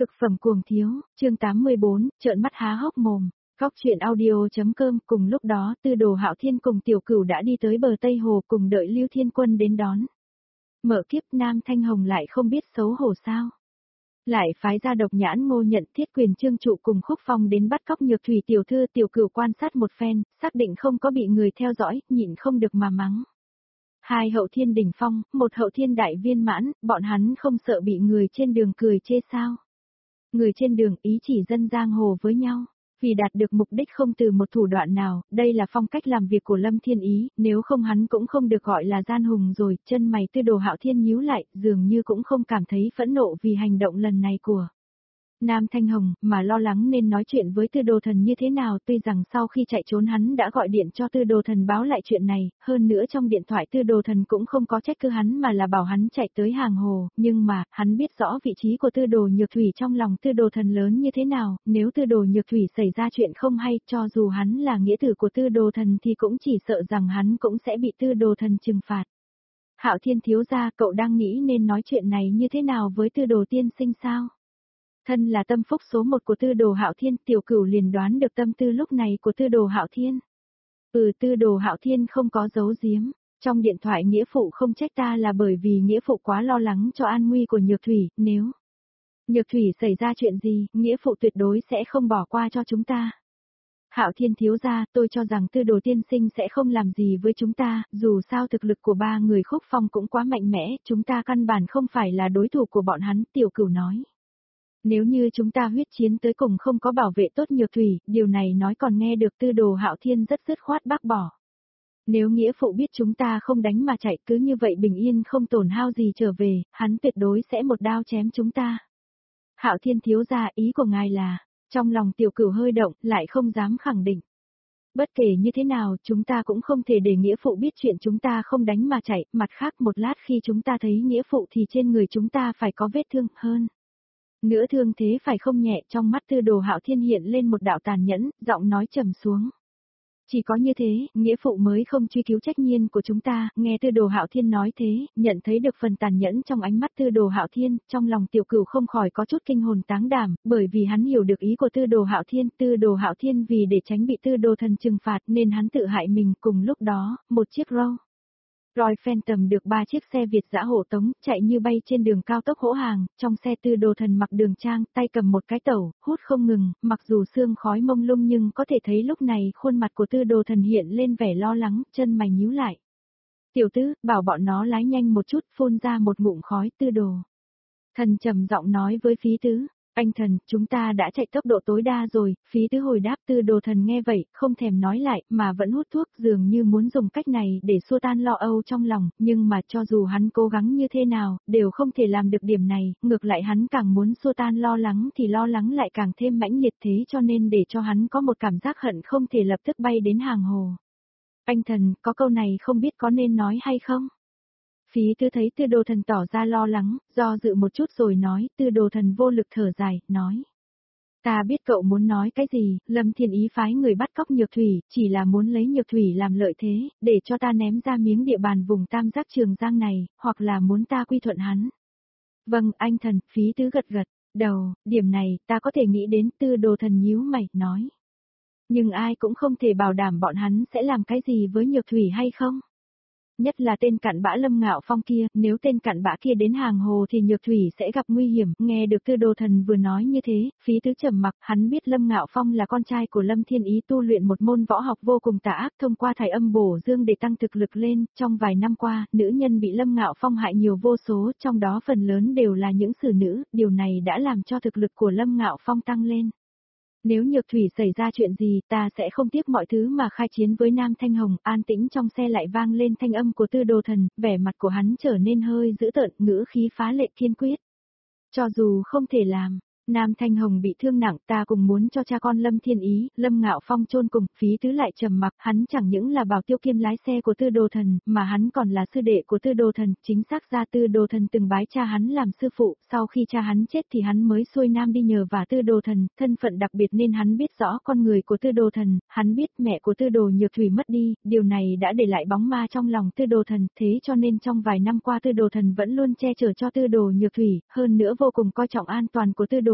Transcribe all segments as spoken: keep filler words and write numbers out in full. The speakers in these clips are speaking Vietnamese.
Cực phẩm cuồng thiếu, chương tám mươi bốn, trợn mắt há hốc mồm. Góc truyện audio.com. Cùng lúc đó Tư Đồ Hạo Thiên cùng Tiểu Cửu đã đi tới bờ Tây Hồ cùng đợi Lưu Thiên Quân đến đón. Mở kiếp, Nam Thanh Hồng lại không biết xấu hổ sao. Lại phái ra Độc Nhãn Ngô Nhận, Thiết Quyền Trương Trụ cùng Khúc Phong đến bắt cóc Nhược Thủy tiểu thư. Tiểu Cửu quan sát một phen, xác định không có bị người theo dõi, nhịn không được mà mắng. Hai hậu thiên đỉnh phong, một hậu thiên đại viên mãn, bọn hắn không sợ bị người trên đường cười chê sao. Người trên đường ý chỉ dân giang hồ với nhau, vì đạt được mục đích không từ một thủ đoạn nào, đây là phong cách làm việc của Lâm Thiên Ý, nếu không hắn cũng không được gọi là gian hùng rồi. Chân mày Tư Đồ Hạo Thiên nhíu lại, dường như cũng không cảm thấy phẫn nộ vì hành động lần này của Nam Thanh Hồng, mà lo lắng nên nói chuyện với Tư Đồ Thần như thế nào. Tuy rằng sau khi chạy trốn hắn đã gọi điện cho Tư Đồ Thần báo lại chuyện này, hơn nữa trong điện thoại Tư Đồ Thần cũng không có trách cứ hắn mà là bảo hắn chạy tới hàng hồ, nhưng mà, hắn biết rõ vị trí của Tư Đồ Nhược Thủy trong lòng Tư Đồ Thần lớn như thế nào, nếu Tư Đồ Nhược Thủy xảy ra chuyện không hay, cho dù hắn là nghĩa tử của Tư Đồ Thần thì cũng chỉ sợ rằng hắn cũng sẽ bị Tư Đồ Thần trừng phạt. Hạo Thiên thiếu gia, cậu đang nghĩ nên nói chuyện này như thế nào với Tư Đồ tiên sinh sao? Thân là tâm phúc số một của Tư Đồ Hạo Thiên, Tiểu Cửu liền đoán được tâm tư lúc này của Tư Đồ Hạo Thiên. Ừ, Tư Đồ Hạo Thiên không có giấu giếm, trong điện thoại nghĩa phụ không trách ta là bởi vì nghĩa phụ quá lo lắng cho an nguy của Nhược Thủy, nếu Nhược Thủy xảy ra chuyện gì, nghĩa phụ tuyệt đối sẽ không bỏ qua cho chúng ta. Hạo Thiên thiếu gia, tôi cho rằng Tư Đồ tiên sinh sẽ không làm gì với chúng ta, dù sao thực lực của ba người Khúc Phong cũng quá mạnh mẽ, chúng ta căn bản không phải là đối thủ của bọn hắn, Tiểu Cửu nói. Nếu như chúng ta huyết chiến tới cùng không có bảo vệ tốt Nhược Thủy, điều này nói còn nghe được Tư Đồ Hạo Thiên rất dứt khoát bác bỏ. Nếu nghĩa phụ biết chúng ta không đánh mà chạy cứ như vậy bình yên không tổn hao gì trở về, hắn tuyệt đối sẽ một đao chém chúng ta. Hạo Thiên thiếu gia, ý của ngài là, trong lòng Tiểu Cửu hơi động, lại không dám khẳng định. Bất kể như thế nào, chúng ta cũng không thể để nghĩa phụ biết chuyện chúng ta không đánh mà chạy, mặt khác một lát khi chúng ta thấy nghĩa phụ thì trên người chúng ta phải có vết thương hơn. Nữa thương thế phải không nhẹ. Trong mắt Tư Đồ Hạo Thiên hiện lên một đạo tàn nhẫn, giọng nói trầm xuống. Chỉ có như thế, nghĩa phụ mới không truy cứu trách nhiệm của chúng ta. Nghe Tư Đồ Hạo Thiên nói thế, nhận thấy được phần tàn nhẫn trong ánh mắt Tư Đồ Hạo Thiên, trong lòng Tiểu Cửu không khỏi có chút kinh hồn táng đảm, bởi vì hắn hiểu được ý của Tư Đồ Hạo Thiên. Tư Đồ Hạo Thiên vì để tránh bị Tư Đồ Thần trừng phạt nên hắn tự hại mình. Cùng lúc đó, một chiếc Rolls Royce Phantom được ba chiếc xe Việt dã hộ tống, chạy như bay trên đường cao tốc hỗ hàng, trong xe Tư Đồ Thần mặc đường trang, tay cầm một cái tẩu, hút không ngừng, mặc dù sương khói mông lung nhưng có thể thấy lúc này khuôn mặt của Tư Đồ Thần hiện lên vẻ lo lắng, chân mày nhíu lại. Tiểu tứ, bảo bọn nó lái nhanh một chút, phun ra một ngụm khói. Tư Đồ Thần trầm giọng nói với Phí Tứ. Anh Thần, chúng ta đã chạy tốc độ tối đa rồi. Phí Tứ hồi đáp. Tư Đồ Thần nghe vậy, không thèm nói lại, mà vẫn hút thuốc, dường như muốn dùng cách này để xua tan lo âu trong lòng, nhưng mà cho dù hắn cố gắng như thế nào, đều không thể làm được điểm này, ngược lại hắn càng muốn xua tan lo lắng thì lo lắng lại càng thêm mãnh liệt, thế cho nên để cho hắn có một cảm giác hận không thể lập tức bay đến hàng hồ. Anh Thần, có câu này không biết có nên nói hay không? Phí Tứ thấy Tư Đồ Thần tỏ ra lo lắng, do dự một chút rồi nói. Tư Đồ Thần vô lực thở dài, nói. Ta biết cậu muốn nói cái gì, Lâm Thiên Ý phái người bắt cóc Nhược Thủy, chỉ là muốn lấy Nhược Thủy làm lợi thế, để cho ta ném ra miếng địa bàn vùng Tam Giác Trường Giang này, hoặc là muốn ta quy thuận hắn. Vâng, anh Thần, Phí Tứ gật gật đầu, điểm này ta có thể nghĩ đến. Tư Đồ Thần nhíu mày, nói. Nhưng ai cũng không thể bảo đảm bọn hắn sẽ làm cái gì với Nhược Thủy hay không? Nhất là tên cặn bã Lâm Ngạo Phong kia, nếu tên cặn bã kia đến hàng hồ thì Nhược Thủy sẽ gặp nguy hiểm. Nghe được Tư Đồ Thần vừa nói như thế, Phí Tứ trầm mặc, hắn biết Lâm Ngạo Phong là con trai của Lâm Thiên Ý, tu luyện một môn võ học vô cùng tà ác, thông qua thải âm bổ dương để tăng thực lực lên. Trong vài năm qua, nữ nhân bị Lâm Ngạo Phong hại nhiều vô số, trong đó phần lớn đều là những xử nữ, điều này đã làm cho thực lực của Lâm Ngạo Phong tăng lên. Nếu Nhược Thủy xảy ra chuyện gì, ta sẽ không tiếc mọi thứ mà khai chiến với Nam Thanh Hồng. An tĩnh trong xe lại vang lên thanh âm của Tư Đồ Thần, vẻ mặt của hắn trở nên hơi dữ tợn, ngữ khí phá lệ kiên quyết. Cho dù không thể làm, Nam Thanh Hồng bị thương nặng, ta cùng muốn cho cha con Lâm Thiên Ý, Lâm Ngạo Phong chôn cùng. Phí Tứ lại trầm mặc, hắn chẳng những là Bảo Tiêu kiêm lái xe của Tư Đồ Thần, mà hắn còn là sư đệ của Tư Đồ Thần, chính xác ra Tư Đồ Thần từng bái cha hắn làm sư phụ, sau khi cha hắn chết thì hắn mới xuôi nam đi nhờ vả Tư Đồ Thần, thân phận đặc biệt nên hắn biết rõ con người của Tư Đồ Thần, hắn biết mẹ của Tư Đồ Nhược Thủy mất đi, điều này đã để lại bóng ma trong lòng Tư Đồ Thần, thế cho nên trong vài năm qua Tư Đồ Thần vẫn luôn che chở cho Tư Đồ Nhược Thủy, hơn nữa vô cùng coi trọng an toàn của Tư Đồ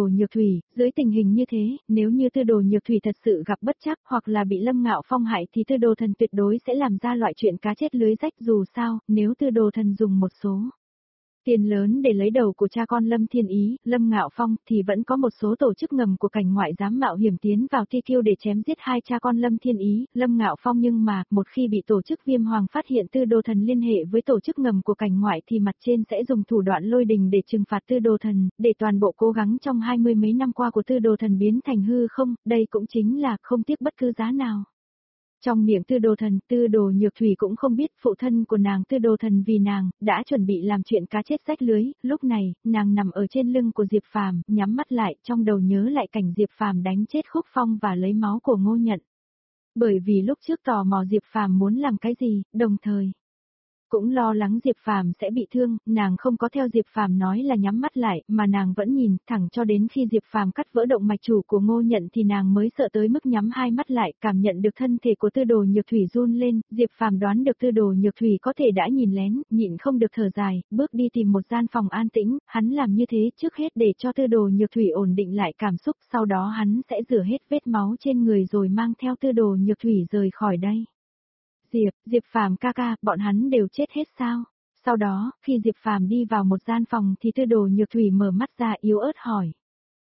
đồ nhược thủy, dưới tình hình như thế, nếu như tư đồ nhược thủy thật sự gặp bất trắc hoặc là bị Lâm Ngạo Phong hại thì tư đồ thần tuyệt đối sẽ làm ra loại chuyện cá chết lưới rách, dù sao, nếu tư đồ thần dùng một số tiền lớn để lấy đầu của cha con Lâm Thiên Ý, Lâm Ngạo Phong thì vẫn có một số tổ chức ngầm của cảnh ngoại dám mạo hiểm tiến vào Ti Kiêu để chém giết hai cha con Lâm Thiên Ý, Lâm Ngạo Phong, nhưng mà một khi bị tổ chức Viêm Hoàng phát hiện tư đồ thần liên hệ với tổ chức ngầm của cảnh ngoại thì mặt trên sẽ dùng thủ đoạn lôi đình để trừng phạt tư đồ thần, để toàn bộ cố gắng trong hai mươi mấy năm qua của tư đồ thần biến thành hư không, đây cũng chính là không tiếc bất cứ giá nào. Trong miệng tư đồ thần, tư đồ nhược thủy cũng không biết phụ thân của nàng tư đồ thần vì nàng, đã chuẩn bị làm chuyện cá chết rách lưới, lúc này, nàng nằm ở trên lưng của Diệp Phàm, nhắm mắt lại, trong đầu nhớ lại cảnh Diệp Phàm đánh chết Khúc Phong và lấy máu của Ngô Nhận. Bởi vì lúc trước tò mò Diệp Phàm muốn làm cái gì, đồng thời cũng lo lắng Diệp Phàm sẽ bị thương, nàng không có theo Diệp Phàm nói là nhắm mắt lại, mà nàng vẫn nhìn, thẳng cho đến khi Diệp Phàm cắt vỡ động mạch chủ của Ngô Nhận thì nàng mới sợ tới mức nhắm hai mắt lại, cảm nhận được thân thể của tư đồ nhược thủy run lên, Diệp Phàm đoán được tư đồ nhược thủy có thể đã nhìn lén, nhịn không được thở dài, bước đi tìm một gian phòng an tĩnh, hắn làm như thế trước hết để cho tư đồ nhược thủy ổn định lại cảm xúc, sau đó hắn sẽ rửa hết vết máu trên người rồi mang theo tư đồ nhược thủy rời khỏi đây. Diệp, Diệp Phàm ca ca, bọn hắn đều chết hết sao? Sau đó, khi Diệp Phàm đi vào một gian phòng thì tư đồ nhược thủy mở mắt ra yếu ớt hỏi.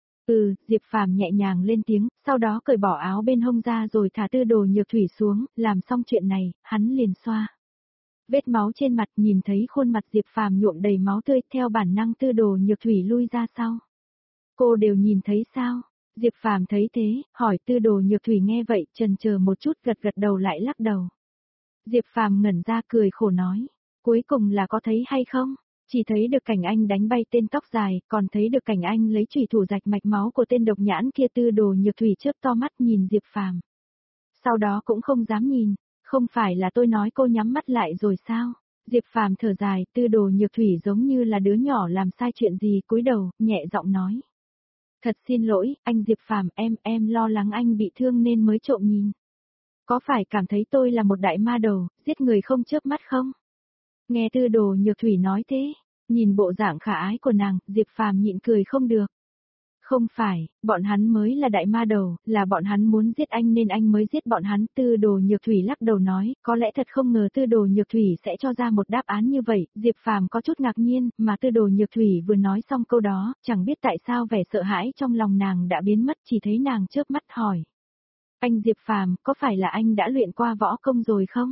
Ừ, Diệp Phàm nhẹ nhàng lên tiếng, sau đó cởi bỏ áo bên hông ra rồi thả tư đồ nhược thủy xuống, làm xong chuyện này, hắn liền xoa vết máu trên mặt, nhìn thấy khuôn mặt Diệp Phàm nhuộm đầy máu tươi, theo bản năng tư đồ nhược thủy lui ra sau. Cô đều nhìn thấy sao? Diệp Phàm thấy thế, hỏi tư đồ nhược thủy nghe vậy, chần chờ một chút gật gật đầu lại lắc đầu. Diệp Phàm ngẩn ra cười khổ nói, cuối cùng là có thấy hay không? Chỉ thấy được cảnh anh đánh bay tên tóc dài, còn thấy được cảnh anh lấy chùy thủ rạch mạch máu của tên độc nhãn kia. Tư đồ nhược thủy chớp to mắt nhìn Diệp Phàm. Sau đó cũng không dám nhìn, không phải là tôi nói cô nhắm mắt lại rồi sao? Diệp Phàm thở dài, tư đồ nhược thủy giống như là đứa nhỏ làm sai chuyện gì, cúi đầu, nhẹ giọng nói. Thật xin lỗi, anh Diệp Phàm, em, em lo lắng anh bị thương nên mới trộm nhìn. Có phải cảm thấy tôi là một đại ma đầu, giết người không chớp mắt không? Nghe tư đồ nhược thủy nói thế, nhìn bộ dạng khả ái của nàng, Diệp Phàm nhịn cười không được. Không phải, bọn hắn mới là đại ma đầu, là bọn hắn muốn giết anh nên anh mới giết bọn hắn. Tư đồ nhược thủy lắc đầu nói, có lẽ thật không ngờ tư đồ nhược thủy sẽ cho ra một đáp án như vậy. Diệp Phàm có chút ngạc nhiên, mà tư đồ nhược thủy vừa nói xong câu đó, chẳng biết tại sao vẻ sợ hãi trong lòng nàng đã biến mất, chỉ thấy nàng chớp mắt hỏi. Anh Diệp Phàm, có phải là anh đã luyện qua võ công rồi không?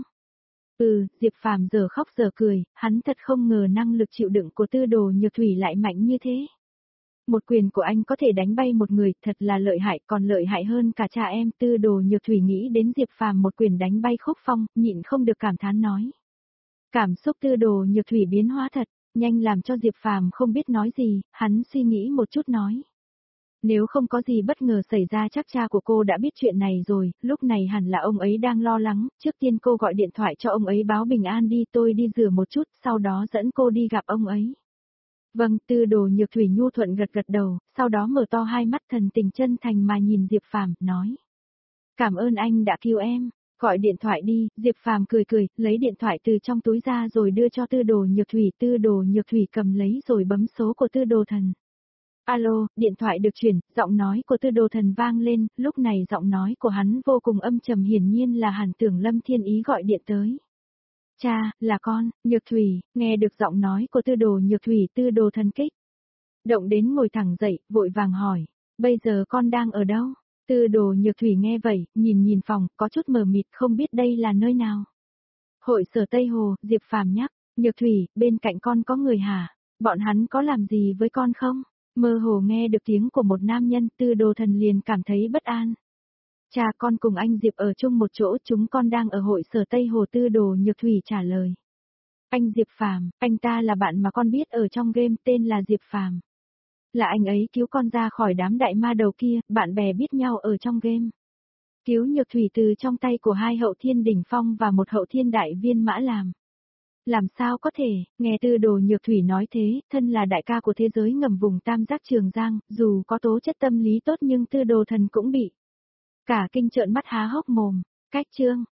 Ừ, Diệp Phàm giờ khóc giờ cười, hắn thật không ngờ năng lực chịu đựng của tư đồ nhược thủy lại mạnh như thế. Một quyền của anh có thể đánh bay một người, thật là lợi hại, còn lợi hại hơn cả cha em. Tư đồ nhược thủy nghĩ đến Diệp Phàm một quyền đánh bay Khúc Phong, nhịn không được cảm thán nói. Cảm xúc tư đồ nhược thủy biến hóa thật, nhanh làm cho Diệp Phàm không biết nói gì, hắn suy nghĩ một chút nói. Nếu không có gì bất ngờ xảy ra chắc cha của cô đã biết chuyện này rồi, lúc này hẳn là ông ấy đang lo lắng, trước tiên cô gọi điện thoại cho ông ấy báo bình an đi, tôi đi rửa một chút, sau đó dẫn cô đi gặp ông ấy. Vâng, tư đồ nhược thủy nhu thuận gật gật đầu, sau đó mở to hai mắt thần tình chân thành mà nhìn Diệp Phàm, nói. Cảm ơn anh đã cứu em, gọi điện thoại đi. Diệp Phàm cười cười, lấy điện thoại từ trong túi ra rồi đưa cho tư đồ nhược thủy. Tư đồ nhược thủy cầm lấy rồi bấm số của tư đồ thần. Alo, điện thoại được chuyển, giọng nói của tư đồ thần vang lên, lúc này giọng nói của hắn vô cùng âm trầm, hiển nhiên là Hàn Tưởng Lâm Thiên Ý gọi điện tới. Cha, là con, Nhược Thủy, nghe được giọng nói của tư đồ Nhược Thủy, tư đồ thần kích. Động đến ngồi thẳng dậy, vội vàng hỏi, bây giờ con đang ở đâu? Tư đồ Nhược Thủy nghe vậy, nhìn nhìn phòng, có chút mờ mịt, không biết đây là nơi nào. Hội sở Tây Hồ, Diệp Phàm nhắc, Nhược Thủy, bên cạnh con có người hả? Bọn hắn có làm gì với con không? Mơ hồ nghe được tiếng của một nam nhân, tư đồ thần liền cảm thấy bất an. Cha, con cùng anh Diệp ở chung một chỗ, chúng con đang ở hội sở Tây Hồ. Tư đồ Nhược Thủy trả lời. Anh Diệp Phàm, anh ta là bạn mà con biết ở trong game, tên là Diệp Phàm. Là anh ấy cứu con ra khỏi đám đại ma đầu kia, bạn bè biết nhau ở trong game. Cứu Nhược Thủy từ trong tay của hai hậu thiên đỉnh phong và một hậu thiên đại viên mã làm. Làm sao có thể, nghe tư đồ Nhược Thủy nói thế, thân là đại ca của thế giới ngầm vùng Tam Giác Trường Giang, dù có tố chất tâm lý tốt nhưng tư đồ thần cũng bị cả kinh trợn mắt há hốc mồm. Cách chương